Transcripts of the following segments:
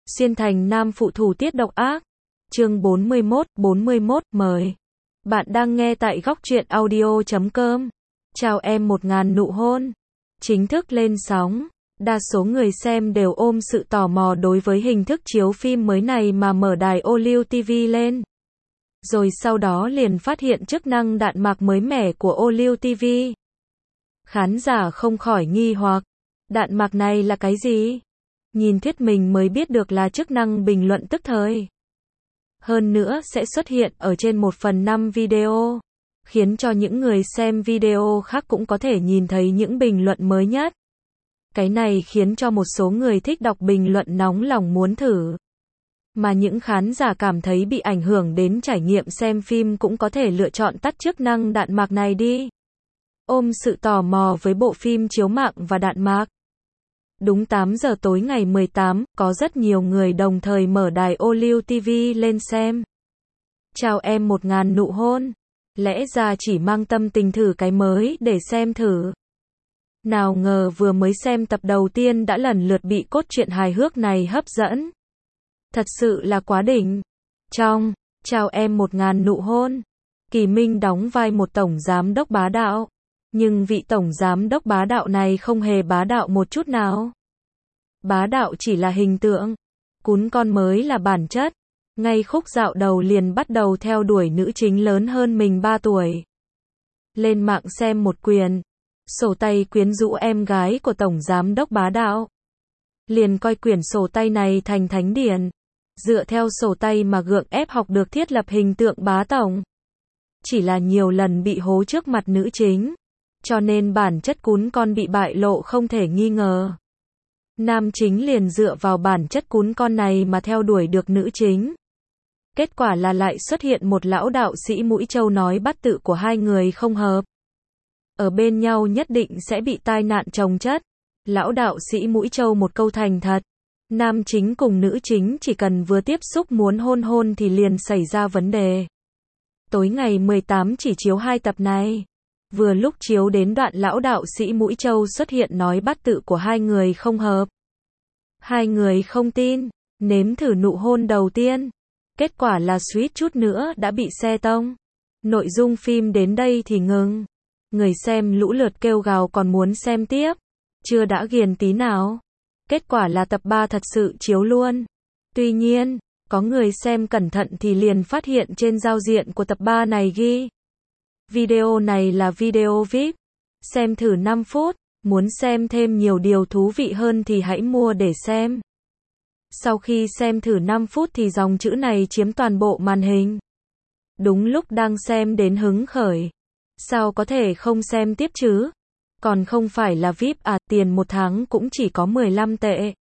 Xuyên thành nam phụ thủ tiết độc ác. Chương 41, mời. Bạn đang nghe tại góc truyện audio.com. Chào em 1000 nụ hôn. Chính thức lên sóng. Đa số người xem đều ôm sự tò mò đối với hình thức chiếu phim mới này mà mở đài ô liu TV lên. Rồi sau đó liền phát hiện chức năng đạn mạc mới mẻ của ô liu TV. Khán giả không khỏi nghi hoặc, đạn mạc này là cái gì? Nhìn thuyết mình mới biết được là chức năng bình luận tức thời. Hơn nữa sẽ xuất hiện ở trên 1/5 video, khiến cho những người xem video khác cũng có thể nhìn thấy những bình luận mới nhất. Cái này khiến cho một số người thích đọc bình luận nóng lòng muốn thử. Mà những khán giả cảm thấy bị ảnh hưởng đến trải nghiệm xem phim cũng có thể lựa chọn tắt chức năng đạn mạc này đi. Ôm sự tò mò với bộ phim chiếu mạng và đạn mạc. Đúng 8 giờ tối ngày 18, có rất nhiều người đồng thời mở đài ô liu TV lên xem. Chào em 1000 nụ hôn. Lẽ ra chỉ mang tâm tình thử cái mới để xem thử. Nào ngờ vừa mới xem tập đầu tiên đã lần lượt bị cốt truyện hài hước này hấp dẫn. Thật sự là quá đỉnh. Trong Chào em 1000 nụ hôn, Kỳ Minh đóng vai một tổng giám đốc bá đạo. Nhưng vị tổng giám đốc bá đạo này không hề bá đạo một chút nào. Bá đạo chỉ là hình tượng, cún con mới là bản chất. Ngay khúc dạo đầu liền bắt đầu theo đuổi nữ chính lớn hơn mình 3 tuổi. Lên mạng xem một quyển sổ tay quyến rũ em gái của tổng giám đốc bá đạo. Liền coi quyển sổ tay này thành thánh điển. Dựa theo sổ tay mà gượng ép học được thiết lập hình tượng bá tổng. Chỉ là nhiều lần bị hố trước mặt nữ chính, cho nên bản chất cún con bị bại lộ không thể nghi ngờ. Nam chính liền dựa vào bản chất cún con này mà theo đuổi được nữ chính. Kết quả là lại xuất hiện một lão đạo sĩ mũi trâu nói bắt tự của hai người không hợp. Ở bên nhau nhất định sẽ bị tai nạn chồng chất. Lão đạo sĩ mũi trâu một câu thành thật. Nam chính cùng nữ chính chỉ cần vừa tiếp xúc muốn hôn thì liền xảy ra vấn đề. Tối ngày 18 chỉ chiếu 2 tập này. Vừa lúc chiếu đến đoạn lão đạo sĩ mũi trâu xuất hiện nói bắt tự của hai người không hợp. Hai người không tin, nếm thử nụ hôn đầu tiên. Kết quả là suýt chút nữa đã bị xe tông. Nội dung phim đến đây thì ngừng. Người xem lũ lượt kêu gào còn muốn xem tiếp. Chưa đã ghiền tí nào. Kết quả là tập 3 thật sự chiếu luôn. Tuy nhiên, có người xem cẩn thận thì liền phát hiện trên giao diện của tập 3 này ghi: video này là video VIP. Xem thử 5 phút. Muốn xem thêm nhiều điều thú vị hơn thì hãy mua để xem. Sau khi xem thử 5 phút thì dòng chữ này chiếm toàn bộ màn hình. Đúng lúc đang xem đến hứng khởi. Sao có thể không xem tiếp chứ? Còn không phải là VIP à, tiền một tháng cũng chỉ có 15 tệ.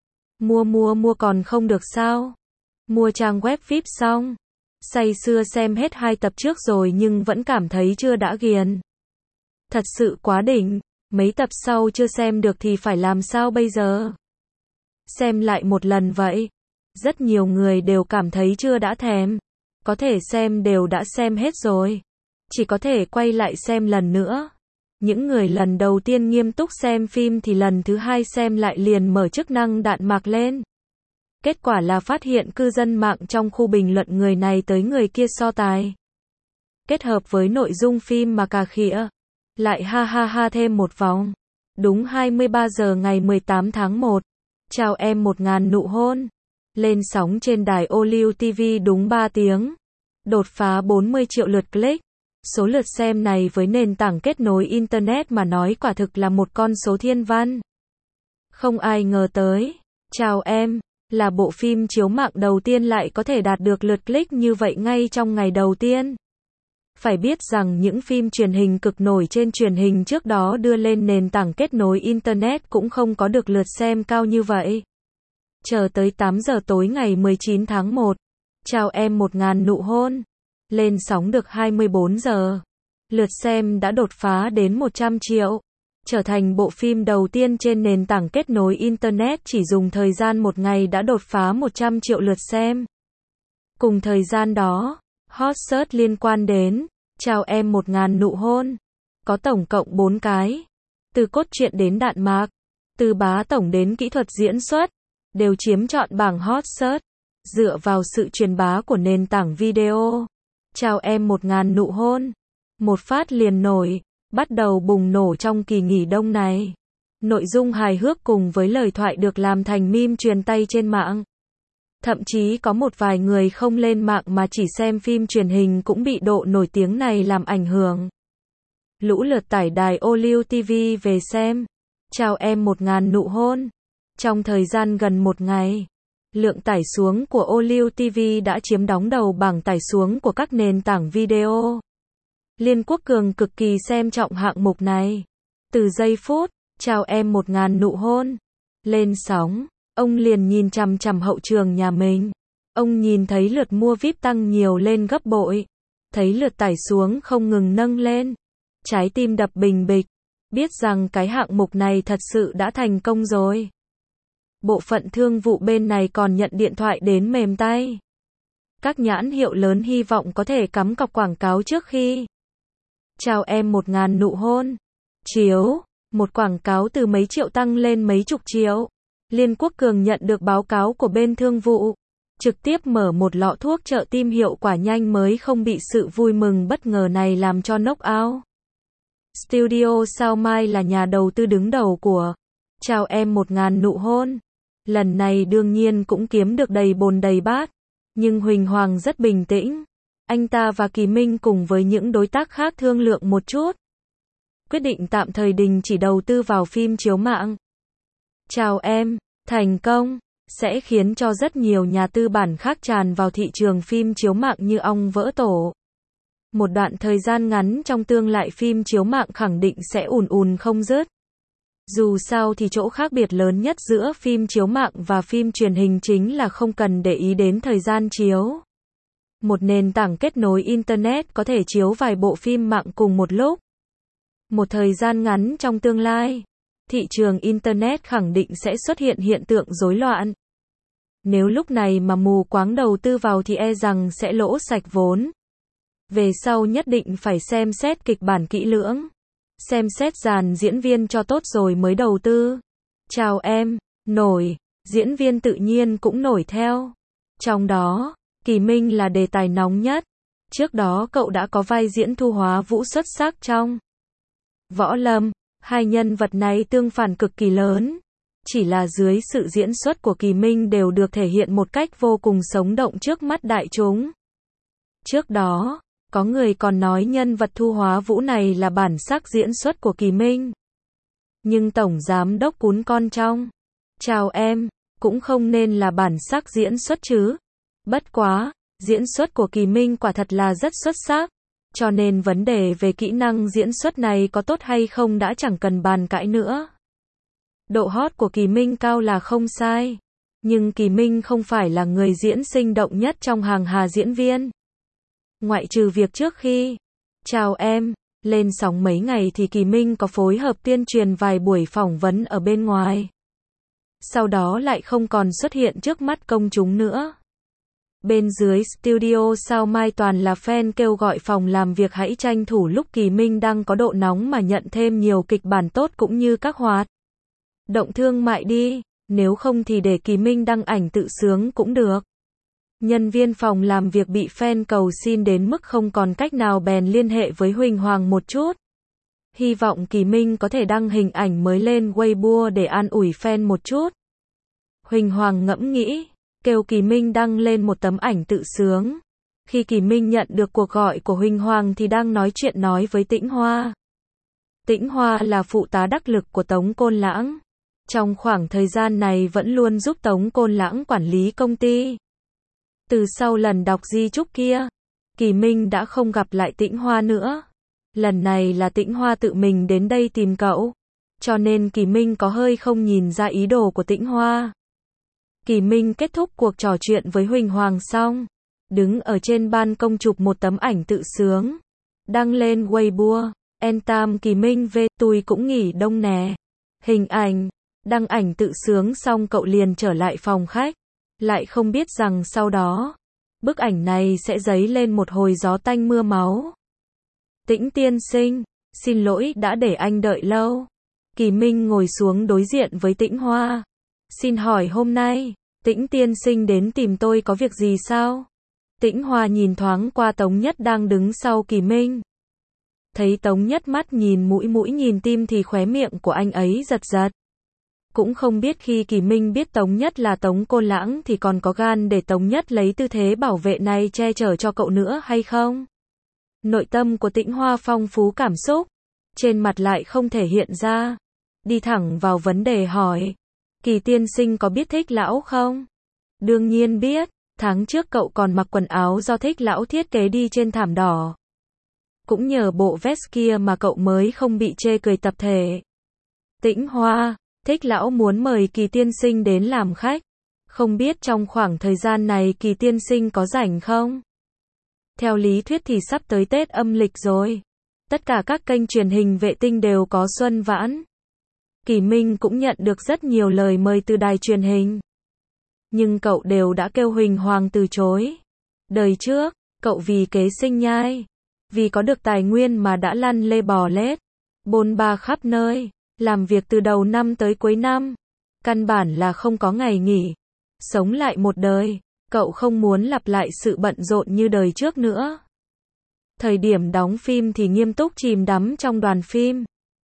Mua còn không được sao? Mua trang web VIP xong. Say sưa xem hết 2 tập trước rồi nhưng vẫn cảm thấy chưa đã ghiền. Thật sự quá đỉnh. Mấy tập sau chưa xem được thì phải làm sao bây giờ? Xem lại một lần vậy. Rất nhiều người đều cảm thấy chưa đã thèm. Có thể xem đều đã xem hết rồi. Chỉ có thể quay lại xem lần nữa. Những người lần đầu tiên nghiêm túc xem phim thì lần thứ hai xem lại liền mở chức năng đạn mạc lên. Kết quả là phát hiện cư dân mạng trong khu bình luận người này tới người kia so tài. Kết hợp với nội dung phim mà cà khịa. Lại ha thêm một vòng. Đúng 23 giờ ngày 18 tháng 1. Chào em 1000 nụ hôn. Lên sóng trên đài ô liu TV đúng 3 tiếng. Đột phá 40 triệu lượt click. Số lượt xem này với nền tảng kết nối Internet mà nói quả thực là một con số thiên văn. Không ai ngờ tới. Chào em, là bộ phim chiếu mạng đầu tiên lại có thể đạt được lượt click như vậy ngay trong ngày đầu tiên. Phải biết rằng những phim truyền hình cực nổi trên truyền hình trước đó đưa lên nền tảng kết nối Internet cũng không có được lượt xem cao như vậy. Chờ tới 8 giờ tối ngày 19 tháng 1. Chào em 1000 nụ hôn. Lên sóng được 24 giờ. Lượt xem đã đột phá đến 100 triệu. Trở thành bộ phim đầu tiên trên nền tảng kết nối Internet chỉ dùng thời gian một ngày đã đột phá 100 triệu lượt xem. Cùng thời gian đó, hot search liên quan đến Chào em 1000 nụ hôn. Có tổng cộng 4 cái. Từ cốt truyện đến đạn mạc. Từ bá tổng đến kỹ thuật diễn xuất. đều chiếm trọn bảng hot search. Dựa vào sự truyền bá của nền tảng video, Chào em 1000 nụ hôn, một phát liền nổi, bắt đầu bùng nổ trong kỳ nghỉ đông này. Nội dung hài hước cùng với lời thoại được làm thành meme truyền tay trên mạng. Thậm chí có một vài người không lên mạng mà chỉ xem phim truyền hình cũng bị độ nổi tiếng này làm ảnh hưởng. Lũ lượt tải đài ô liu TV về xem. Chào em 1000 nụ hôn. Trong thời gian gần một ngày, lượng tải xuống của ô liu TV đã chiếm đóng đầu bảng tải xuống của các nền tảng video. Liên Quốc Cường cực kỳ xem trọng hạng mục này. Từ giây phút Chào em 1000 nụ hôn lên sóng, ông liền nhìn chằm chằm hậu trường nhà mình. Ông nhìn thấy lượt mua VIP tăng nhiều lên gấp bội, thấy lượt tải xuống không ngừng nâng lên, trái tim đập bình bịch, biết rằng cái hạng mục này thật sự đã thành công rồi. Bộ phận thương vụ bên này còn nhận điện thoại đến mềm tay. Các nhãn hiệu lớn hy vọng có thể cắm cọc quảng cáo trước khi Chào em 1000 nụ hôn chiếu. Một quảng cáo từ mấy triệu tăng lên mấy chục triệu. Liên Quốc Cường nhận được báo cáo của bên thương vụ, trực tiếp mở một lọ thuốc trợ tim hiệu quả nhanh mới không bị sự vui mừng bất ngờ này làm cho knock out. Studio Sao Mai là nhà đầu tư đứng đầu của Chào em 1000 nụ hôn. Lần này đương nhiên cũng kiếm được đầy bồn đầy bát, nhưng Huỳnh Hoàng rất bình tĩnh. Anh ta và Kỳ Minh cùng với những đối tác khác thương lượng một chút, quyết định tạm thời đình chỉ đầu tư vào phim chiếu mạng. Chào em, thành công, sẽ khiến cho rất nhiều nhà tư bản khác tràn vào thị trường phim chiếu mạng như ong vỡ tổ. Một đoạn thời gian ngắn trong tương lai phim chiếu mạng khẳng định sẽ ùn ùn không dứt. Dù sao thì chỗ khác biệt lớn nhất giữa phim chiếu mạng và phim truyền hình chính là không cần để ý đến thời gian chiếu. Một nền tảng kết nối Internet có thể chiếu vài bộ phim mạng cùng một lúc. Một thời gian ngắn trong tương lai, thị trường Internet khẳng định sẽ xuất hiện hiện tượng rối loạn. Nếu lúc này mà mù quáng đầu tư vào thì e rằng sẽ lỗ sạch vốn. Về sau nhất định phải xem xét kịch bản kỹ lưỡng, xem xét dàn diễn viên cho tốt rồi mới đầu tư. Chào em, nổi, diễn viên tự nhiên cũng nổi theo. Trong đó, Kỳ Minh là đề tài nóng nhất. Trước đó cậu đã có vai diễn Thu Hóa Vũ xuất sắc trong Võ Lâm. Hai nhân vật này tương phản cực kỳ lớn, chỉ là dưới sự diễn xuất của Kỳ Minh đều được thể hiện một cách vô cùng sống động trước mắt đại chúng. Trước đó, có người còn nói nhân vật Thu Hóa Vũ này là bản sắc diễn xuất của Kỳ Minh. Nhưng Tổng Giám đốc Cún Con trong Chào em cũng không nên là bản sắc diễn xuất chứ. Bất quá, diễn xuất của Kỳ Minh quả thật là rất xuất sắc. Cho nên vấn đề về kỹ năng diễn xuất này có tốt hay không đã chẳng cần bàn cãi nữa. Độ hot của Kỳ Minh cao là không sai. Nhưng Kỳ Minh không phải là người diễn sinh động nhất trong hàng hà diễn viên. Ngoại trừ việc trước khi Chào em lên sóng mấy ngày thì Kỳ Minh có phối hợp tuyên truyền vài buổi phỏng vấn ở bên ngoài. Sau đó lại không còn xuất hiện trước mắt công chúng nữa. Bên dưới studio Sao Mai toàn là fan kêu gọi phòng làm việc hãy tranh thủ lúc Kỳ Minh đang có độ nóng mà nhận thêm nhiều kịch bản tốt cũng như các hoạt động thương mại đi, nếu không thì để Kỳ Minh đăng ảnh tự sướng cũng được. Nhân viên phòng làm việc bị fan cầu xin đến mức không còn cách nào bèn liên hệ với Huỳnh Hoàng một chút. Hy vọng Kỳ Minh có thể đăng hình ảnh mới lên Weibo để an ủi fan một chút. Huỳnh Hoàng ngẫm nghĩ, kêu Kỳ Minh đăng lên một tấm ảnh tự sướng. Khi Kỳ Minh nhận được cuộc gọi của Huỳnh Hoàng thì đang nói chuyện nói với Tĩnh Hoa. Tĩnh Hoa là phụ tá đắc lực của Tống Côn Lãng. Trong khoảng thời gian này vẫn luôn giúp Tống Côn Lãng quản lý công ty. Từ sau lần đọc di chúc kia, Kỳ Minh đã không gặp lại Tĩnh Hoa nữa. Lần này là Tĩnh Hoa tự mình đến đây tìm cậu. Cho nên Kỳ Minh có hơi không nhìn ra ý đồ của Tĩnh Hoa. Kỳ Minh kết thúc cuộc trò chuyện với Huỳnh Hoàng xong, đứng ở trên ban công chụp một tấm ảnh tự sướng, đăng lên Weibo. En tam Kỳ Minh về, tôi cũng nghỉ đông nè. Hình ảnh, đăng ảnh tự sướng xong cậu liền trở lại phòng khách. Lại không biết rằng sau đó, bức ảnh này sẽ dấy lên một hồi gió tanh mưa máu. Tĩnh tiên sinh, xin lỗi đã để anh đợi lâu. Kỳ Minh ngồi xuống đối diện với Tĩnh Hoa. Xin hỏi hôm nay, Tĩnh tiên sinh đến tìm tôi có việc gì sao? Tĩnh Hoa nhìn thoáng qua Tống Nhất đang đứng sau Kỳ Minh. Thấy Tống Nhất mắt nhìn mũi mũi nhìn tim thì khóe miệng của anh ấy giật giật. Cũng không biết khi Kỳ Minh biết Tống Nhất là Tống Côn Lãng thì còn có gan để Tống Nhất lấy tư thế bảo vệ này che chở cho cậu nữa hay không? Nội tâm của Tĩnh Hoa phong phú cảm xúc, trên mặt lại không thể hiện ra. Đi thẳng vào vấn đề hỏi, Kỳ tiên sinh có biết Thích Lão không? Đương nhiên biết, tháng trước cậu còn mặc quần áo do Thích Lão thiết kế đi trên thảm đỏ. Cũng nhờ bộ vest kia mà cậu mới không bị chê cười tập thể. Tĩnh Hoa, Thích Lão muốn mời Kỳ tiên sinh đến làm khách. Không biết trong khoảng thời gian này Kỳ tiên sinh có rảnh không? Theo lý thuyết thì sắp tới Tết âm lịch rồi. Tất cả các kênh truyền hình vệ tinh đều có Xuân Vãn. Kỳ Minh cũng nhận được rất nhiều lời mời từ đài truyền hình. Nhưng cậu đều đã kêu Huỳnh Hoàng từ chối. Đời trước, cậu vì kế sinh nhai, vì có được tài nguyên mà đã lăn lê bò lết, bôn ba khắp nơi, làm việc từ đầu năm tới cuối năm. Căn bản là không có ngày nghỉ. Sống lại một đời, cậu không muốn lặp lại sự bận rộn như đời trước nữa. Thời điểm đóng phim thì nghiêm túc chìm đắm trong đoàn phim.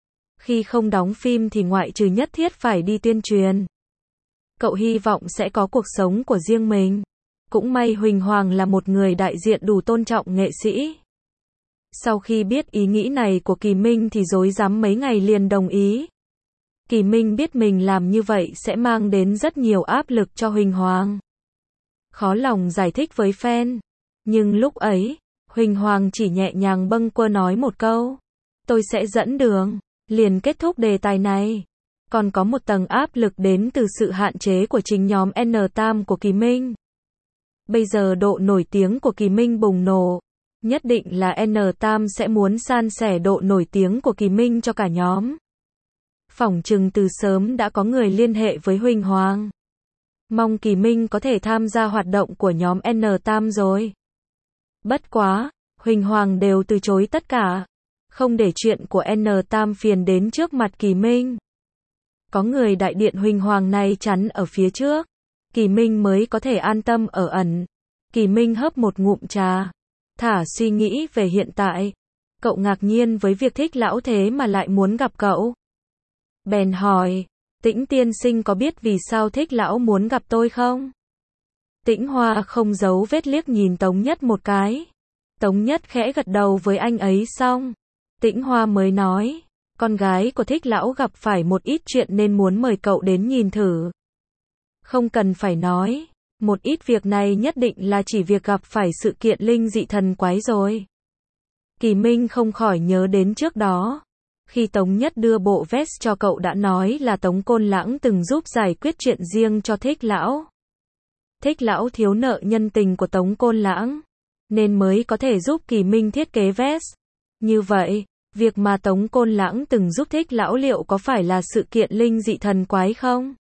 Khi không đóng phim thì ngoại trừ nhất thiết phải đi tuyên truyền. Cậu hy vọng sẽ có cuộc sống của riêng mình. Cũng may Huỳnh Hoàng là một người đại diện đủ tôn trọng nghệ sĩ. Sau khi biết ý nghĩ này của Kỳ Minh thì rối rắm mấy ngày liền đồng ý. Kỳ Minh biết mình làm như vậy sẽ mang đến rất nhiều áp lực cho Huỳnh Hoàng. Khó lòng giải thích với fan. Nhưng lúc ấy, Huỳnh Hoàng chỉ nhẹ nhàng bâng quơ nói một câu. Tôi sẽ dẫn đường. Liền kết thúc đề tài này. Còn có một tầng áp lực đến từ sự hạn chế của chính nhóm N-Tam của Kỳ Minh. Bây giờ độ nổi tiếng của Kỳ Minh bùng nổ. Nhất định là N-Tam sẽ muốn san sẻ độ nổi tiếng của Kỳ Minh cho cả nhóm. Phỏng chừng từ sớm đã có người liên hệ với Huỳnh Hoàng. Mong Kỳ Minh có thể tham gia hoạt động của nhóm N-Tam rồi. Bất quá, Huỳnh Hoàng đều từ chối tất cả. Không để chuyện của N-Tam phiền đến trước mặt Kỳ Minh. Có người đại điện Huỳnh Hoàng này chắn ở phía trước. Kỳ Minh mới có thể an tâm ở ẩn. Kỳ Minh hớp một ngụm trà. Thả suy nghĩ về hiện tại. Cậu ngạc nhiên với việc Thích Lão thế mà lại muốn gặp cậu. Bèn hỏi, Tĩnh tiên sinh có biết vì sao Thích Lão muốn gặp tôi không? Tĩnh Hoa không giấu vết liếc nhìn Tống Nhất một cái. Tống Nhất khẽ gật đầu với anh ấy xong. Tĩnh Hoa mới nói, con gái của Thích Lão gặp phải một ít chuyện nên muốn mời cậu đến nhìn thử. Không cần phải nói, một ít việc này nhất định là chỉ việc gặp phải sự kiện linh dị thần quái rồi. Kỳ Minh không khỏi nhớ đến trước đó. Khi Tống Nhất đưa bộ vest cho cậu đã nói là Tống Côn Lãng từng giúp giải quyết chuyện riêng cho Thích Lão. Thích Lão thiếu nợ nhân tình của Tống Côn Lãng, nên mới có thể giúp Kỳ Minh thiết kế vest. Như vậy, việc mà Tống Côn Lãng từng giúp Thích Lão liệu có phải là sự kiện linh dị thần quái không?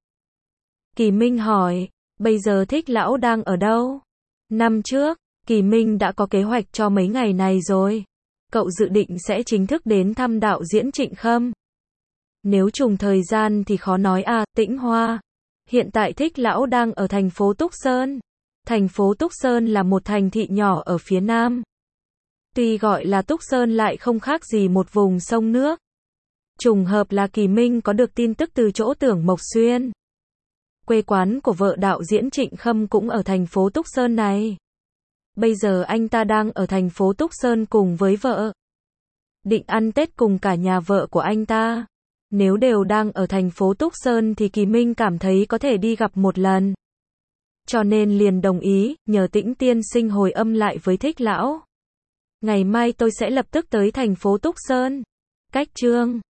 Kỳ Minh hỏi, bây giờ Thích Lão đang ở đâu? Năm trước, Kỳ Minh đã có kế hoạch cho mấy ngày này rồi. Cậu dự định sẽ chính thức đến thăm đạo diễn Trịnh Khâm. Nếu trùng thời gian thì khó nói à, Tĩnh Hoa. Hiện tại Thích Lão đang ở thành phố Túc Sơn. Thành phố Túc Sơn là một thành thị nhỏ ở phía nam. Tuy gọi là Túc Sơn lại không khác gì một vùng sông nước. Trùng hợp là Kỳ Minh có được tin tức từ chỗ Tưởng Mộc Xuyên. Quê quán của vợ đạo diễn Trịnh Khâm cũng ở thành phố Túc Sơn này. Bây giờ anh ta đang ở thành phố Túc Sơn cùng với vợ. Định ăn Tết cùng cả nhà vợ của anh ta. Nếu đều đang ở thành phố Túc Sơn thì Kỳ Minh cảm thấy có thể đi gặp một lần. Cho nên liền đồng ý, nhờ Tĩnh tiên sinh hồi âm lại với Thích Lão. Ngày mai tôi sẽ lập tức tới thành phố Túc Sơn. Cách chương